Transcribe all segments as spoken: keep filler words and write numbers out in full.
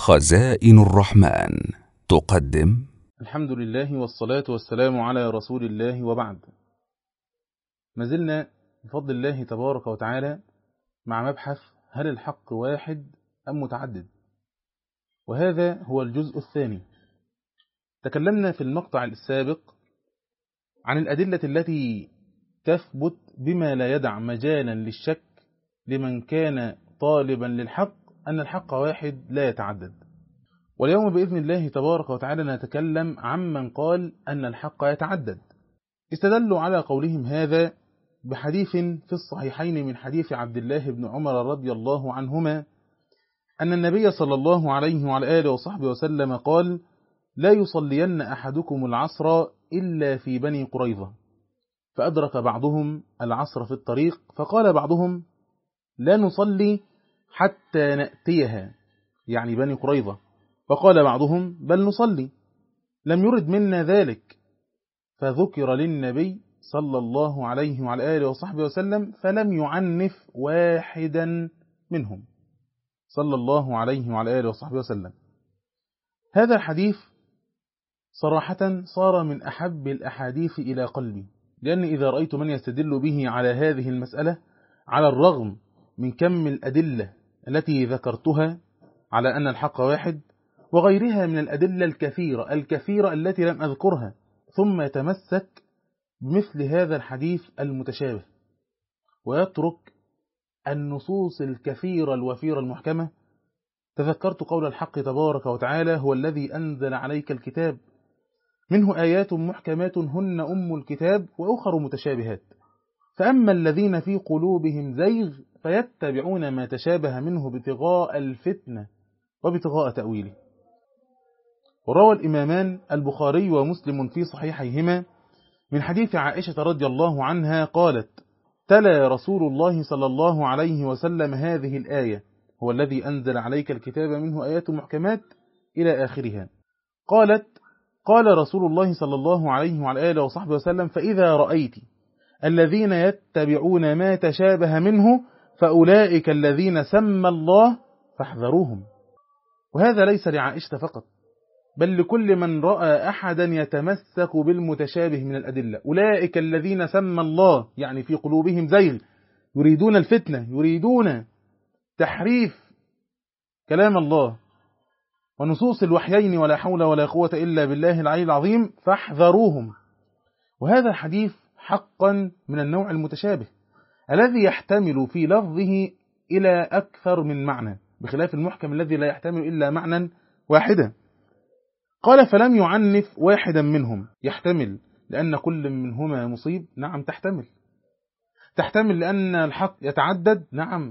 خزائن الرحمن تقدم. الحمد لله والصلاة والسلام على رسول الله، وبعد. ما زلنا بفضل الله تبارك وتعالى مع مبحث هل الحق واحد أم متعدد، وهذا هو الجزء الثاني. تكلمنا في المقطع السابق عن الأدلة التي تثبت بما لا يدع مجالا للشك لمن كان طالبا للحق أن الحق واحد لا يتعدد. واليوم بإذن الله تبارك وتعالى نتكلم عمن قال أن الحق يتعدد. استدلوا على قولهم هذا بحديث في الصحيحين من حديث عبد الله بن عمر رضي الله عنهما أن النبي صلى الله عليه وعلى آله وصحبه وسلم قال: لا يصلين أحدكم العصر إلا في بني قريظة. فأدرك بعضهم العصر في الطريق، فقال بعضهم: لا نصلي حتى نأتيها، يعني بني قريظة. فقال بعضهم: بل نصلي، لم يرد منا ذلك. فذكر للنبي صلى الله عليه وعلى آله وصحبه وسلم فلم يعنف واحدا منهم صلى الله عليه وعلى آله وصحبه وسلم. هذا الحديث صراحة صار من أحب الأحاديث إلى قلبي، لأن إذا رأيت من يستدل به على هذه المسألة على الرغم من كم الأدلة التي ذكرتها على أن الحق واحد وغيرها من الأدلة الكثيرة الكثيرة التي لم أذكرها، ثم يتمسك بمثل هذا الحديث المتشابه ويترك النصوص الكثيرة الوفيرة المحكمة، تذكرت قول الحق تبارك وتعالى: هو الذي أنزل عليك الكتاب منه آيات محكمات هن أم الكتاب وأخر متشابهات، فأما الذين في قلوبهم زيغ فيتبعون ما تشابه منه ابتغاء الفتنة وابتغاء تأويله. وروى الإمامان البخاري ومسلم في صحيحيهما من حديث عائشة رضي الله عنها قالت: تلا رسول الله صلى الله عليه وسلم هذه الآية: هو الذي أنزل عليك الكتاب منه آيات محكمات إلى آخرها. قالت: قال رسول الله صلى الله عليه وعلى آله وصحبه وسلم: فإذا رأيت الذين يتبعون ما تشابه منه فأولئك الذين سمى الله فاحذروهم. وهذا ليس لعائشة فقط، بل لكل من رأى أحدا يتمسك بالمتشابه من الأدلة. أولئك الذين سمى الله، يعني في قلوبهم زيغ، يريدون الفتنة، يريدون تحريف كلام الله ونصوص الوحيين، ولا حول ولا قوة إلا بالله العلي العظيم، فاحذروهم. وهذا الحديث حقا من النوع المتشابه الذي يحتمل في لفظه إلى أكثر من معنى، بخلاف المحكم الذي لا يحتمل إلا معنى واحدا. قال: فلم يعنف واحدا منهم. يحتمل لأن كل منهما مصيب، نعم تحتمل. تحتمل لأن الحق يتعدد، نعم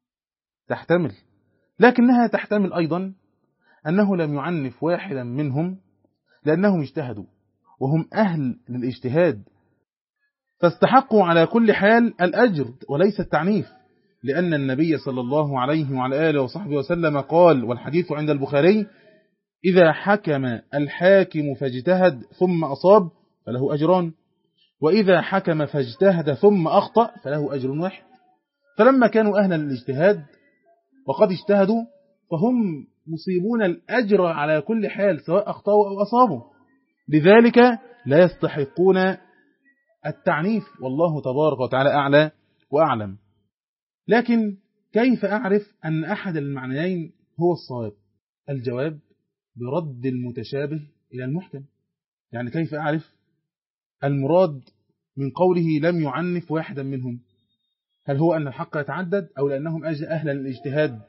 تحتمل. لكنها تحتمل أيضا أنه لم يعنف واحدا منهم لأنهم اجتهدوا وهم أهل للاجتهاد، فاستحقوا على كل حال الأجر وليس التعنيف، لأن النبي صلى الله عليه وعلى آله وصحبه وسلم قال، والحديث عند البخاري: إذا حكم الحاكم فاجتهد ثم أصاب فله أجران، وإذا حكم فاجتهد ثم أخطأ فله أجر واحد. فلما كانوا أهلا للاجتهاد وقد اجتهدوا فهم مصيبون الأجر على كل حال، سواء أخطأوا أو أصابوا، لذلك لا يستحقون التعنيف، والله تبارك وتعالى أعلى وأعلم. لكن كيف أعرف أن أحد المعنيين هو الصواب؟ الجواب: برد المتشابه إلى المحكم. يعني كيف أعرف المراد من قوله لم يعنف واحدا منهم؟ هل هو أن الحق يتعدد أو لأنهم أهلا للاجتهاد؟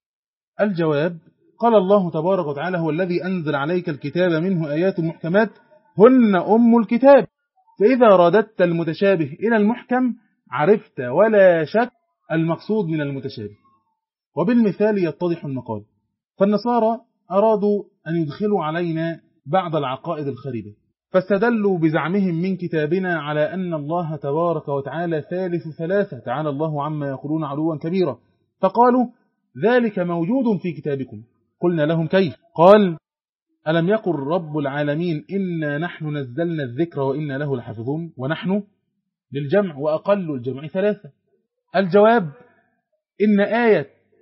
الجواب: قال الله تبارك وتعالى: هو الذي أنزل عليك الكتاب منه آيات محكمات هن أم الكتاب. فإذا رددت المتشابه إلى المحكم عرفت ولا شك المقصود من المتشابه. وبالمثال يتضح المقال. فالنصارى أرادوا أن يدخلوا علينا بعض العقائد الخريبة، فاستدلوا بزعمهم من كتابنا على أن الله تبارك وتعالى ثالث ثلاثة، تعالى الله عما يقولون علوا كبيرا. فقالوا: ذلك موجود في كتابكم. قلنا لهم: كيف؟ قال: ألم يقل رب العالمين إنا نحن نزلنا الذكر وإنا له لحافظون، ونحن للجمع وأقل الجمع ثلاثة. الجواب: إن آية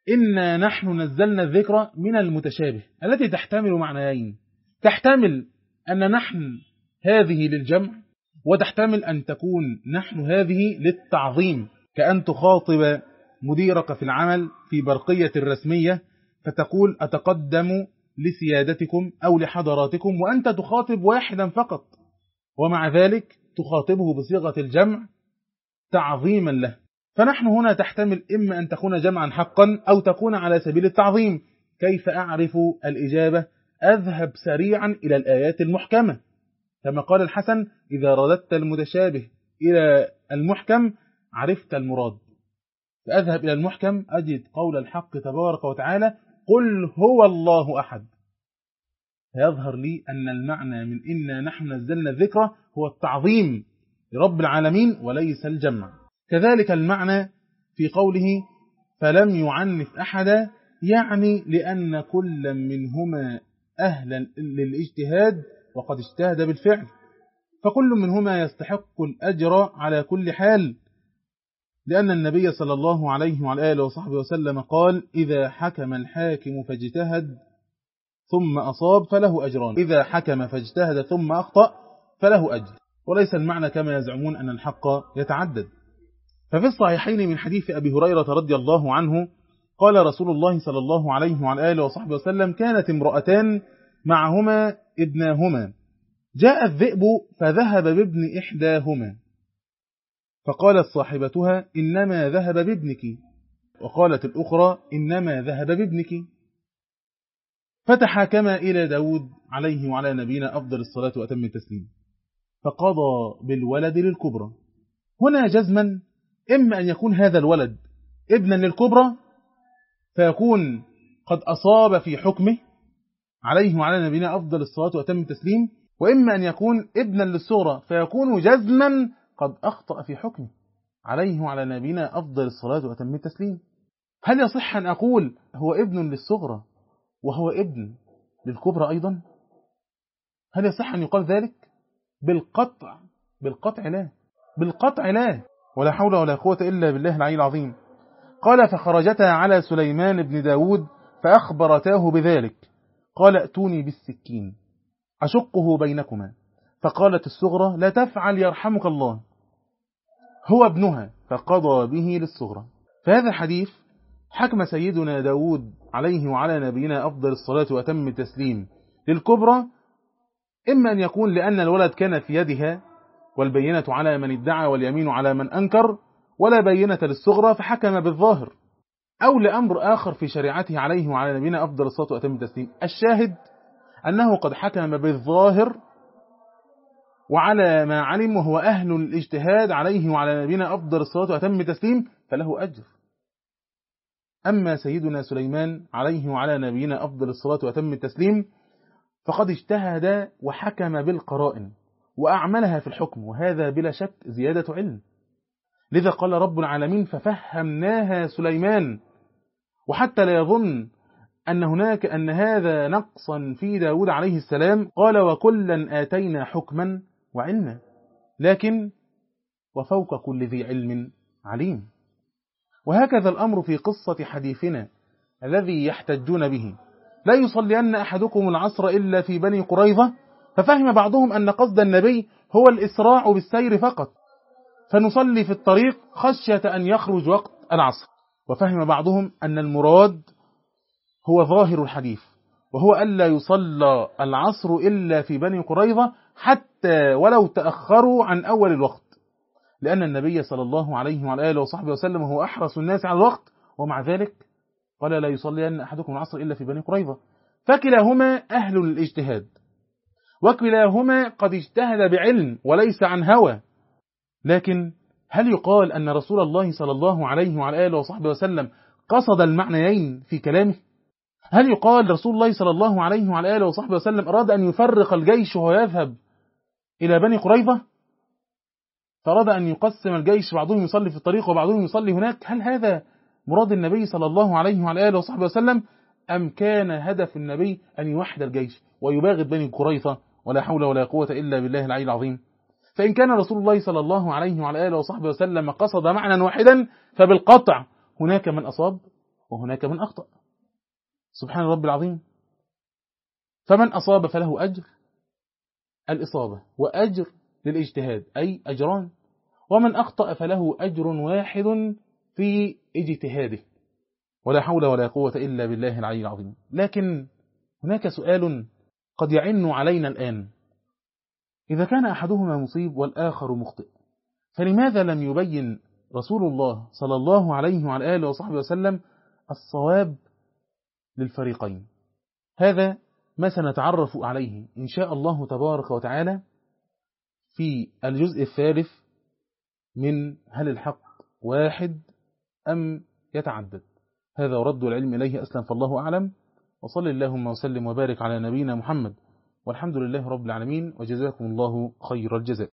إنا نحن نزلنا الذكر من المتشابه التي تحتمل معنيين، تحتمل أن نحن هذه للجمع، وتحتمل أن تكون نحن هذه للتعظيم، كأن تخاطب مديرك في العمل في برقية الرسمية فتقول أتقدم لسيادتكم أو لحضراتكم، وأنت تخاطب واحدا فقط، ومع ذلك تخاطبه بصيغة الجمع تعظيما له. فنحن هنا تحتمل إما أن تكون جمعا حقا أو تكون على سبيل التعظيم. كيف أعرف الإجابة؟ أذهب سريعا إلى الآيات المحكمة، كما قال الحسن إذا رددت المتشابه إلى المحكم عرفت المراد. فأذهب إلى المحكم أجد قول الحق تبارك وتعالى قل هو الله أحد، فيظهر لي أن المعنى من إنا نحن نزلنا الذكر هو التعظيم لرب العالمين وليس الجمع. كذلك المعنى في قوله فلم يعنف أحدا، يعني لأن كل منهما أهلا للاجتهاد وقد اجتهد بالفعل، فكل منهما يستحق الأجر على كل حال، لأن النبي صلى الله عليه وعلى آله وصحبه وسلم قال إذا حكم الحاكم فاجتهد ثم أصاب فله أجران، إذا حكم فاجتهد ثم أخطأ فله أجر، وليس المعنى كما يزعمون أن الحق يتعدد. ففي الصحيحين من حديث أبي هريرة رضي الله عنه قال رسول الله صلى الله عليه وعلى آله وصحبه وسلم كانت امرأتان معهما ابناهما، جاء الذئب فذهب بابن إحداهما، فقالت صاحبتها إنما ذهب بابنك، وقالت الأخرى إنما ذهب بابنك، فتحاكما إلى داود عليه وعلى نبينا أفضل الصلاة وأتم التسليم، فقضى بالولد للكبرى. هنا جزما إما أن يكون هذا الولد ابنا للكبرى فيكون قد أصاب في حكمه عليه وعلى نبينا أفضل الصلاة وأتم التسليم، وإما أن يكون ابنا للصغرى فيكون جزما قد أخطأ في حكمه عليه وعلى نبينا أفضل الصلاة وأتم التسليم. هل يصح أن أقول هو ابن للصغرى وهو ابن للكبرى أيضا؟ هل يصح أن يقال ذلك؟ بالقطع بالقطع لا بالقطع لا ولا حول ولا قوة إلا بالله العلي العظيم. قال فخرجتا على سليمان بن داود فأخبرتاه بذلك، قال ائتوني بالسكين أشقه بينكما، فقالت الصغرى لا تفعل يرحمك الله، هو ابنها، فقضى به للصغرى. فهذا الحديث حكم سيدنا داود عليه وعلى نبينا أفضل الصلاة وأتم التسليم للكبرى، إما أن يكون لأن الولد كان في يدها والبينة على من ادعى واليمين على من أنكر ولا بينة للصغرى فحكم بالظاهر، أو لأمر آخر في شريعته عليه وعلى نبينا أفضل الصلاة وأتم التسليم. الشاهد أنه قد حكم بالظاهر وعلى ما علم وهو أهل الاجتهاد عليه وعلى نبينا أفضل الصلاة وأتم التسليم فله أجر. أما سيدنا سليمان عليه وعلى نبينا أفضل الصلاة وأتم التسليم فقد اجتهد وحكم بالقرائن وأعملها في الحكم، وهذا بلا شك زيادة علم. لذا قال رب العالمين ففهمناها سليمان، وحتى لا يظن أن هناك أن هذا نقصا في داود عليه السلام، قال وكلا آتينا حكما وعلما، لكن وفوق كل ذي علم عليم. وهكذا الأمر في قصة حديثنا الذي يحتجون به، لا يصلين أحدكم العصر إلا في بني قريظة، ففهم بعضهم أن قصد النبي هو الإسراع بالسير فقط، فنصلي في الطريق خشية أن يخرج وقت العصر، وفهم بعضهم أن المراد هو ظاهر الحديث وهو ألا يصلى العصر إلا في بني قريظة حتى ولو تأخروا عن أول الوقت، لأن النبي صلى الله عليه وعلى آله وصحبه وسلم هو أحرص الناس على الوقت، ومع ذلك قال لا يصلين أحدكم العصر إلا في بني قريظة. فكلاهما أهل الاجتهاد، وكلاهما قد اجتهد بعلم وليس عن هوى. لكن هل يقال أن رسول الله صلى الله عليه وعلى آله وصحبه وسلم قصد المعنيين في كلامه؟ هل يقال رسول الله صلى الله عليه وعلى آله وصحبه وسلم أراد أن يفرق الجيش ويذهب إلى بني قريظة، فأراد أن يقسم الجيش، بعضهم يصلي في الطريق وبعضهم يصلي هناك؟ هل هذا مراد النبي صلى الله عليه وعلى آله وصحبه وسلم، أم كان هدف النبي أن يوحد الجيش ويباغت بني قريظة؟ ولا حول ولا قوة إلا بالله العلي العظيم. فإن كان رسول الله صلى الله عليه وعلى آله وصحبه وسلم قصد معنى واحدا فبالقطع هناك من أصاب وهناك من أخطأ، سبحان رب العظيم. فمن أصاب فله أجر الإصابة وأجر للاجتهاد، أي أجران، ومن أخطأ فله أجر واحد في اجتهاده، ولا حول ولا قوة إلا بالله العلي العظيم. لكن هناك سؤال قد يعن علينا الآن: إذا كان أحدهما مصيب والآخر مخطئ، فلماذا لم يبين رسول الله صلى الله عليه وعلى آله وصحبه وسلم الصواب للفريقين؟ هذا ما سنتعرف عليه إن شاء الله تبارك وتعالى في الجزء الثالث من هل الحق واحد أم يتعدد. هذا ورد العلم إليه أسلم، فالله أعلم. وصل اللهم وسلم وبارك على نبينا محمد، والحمد لله رب العالمين، وجزاكم الله خير الجزاء.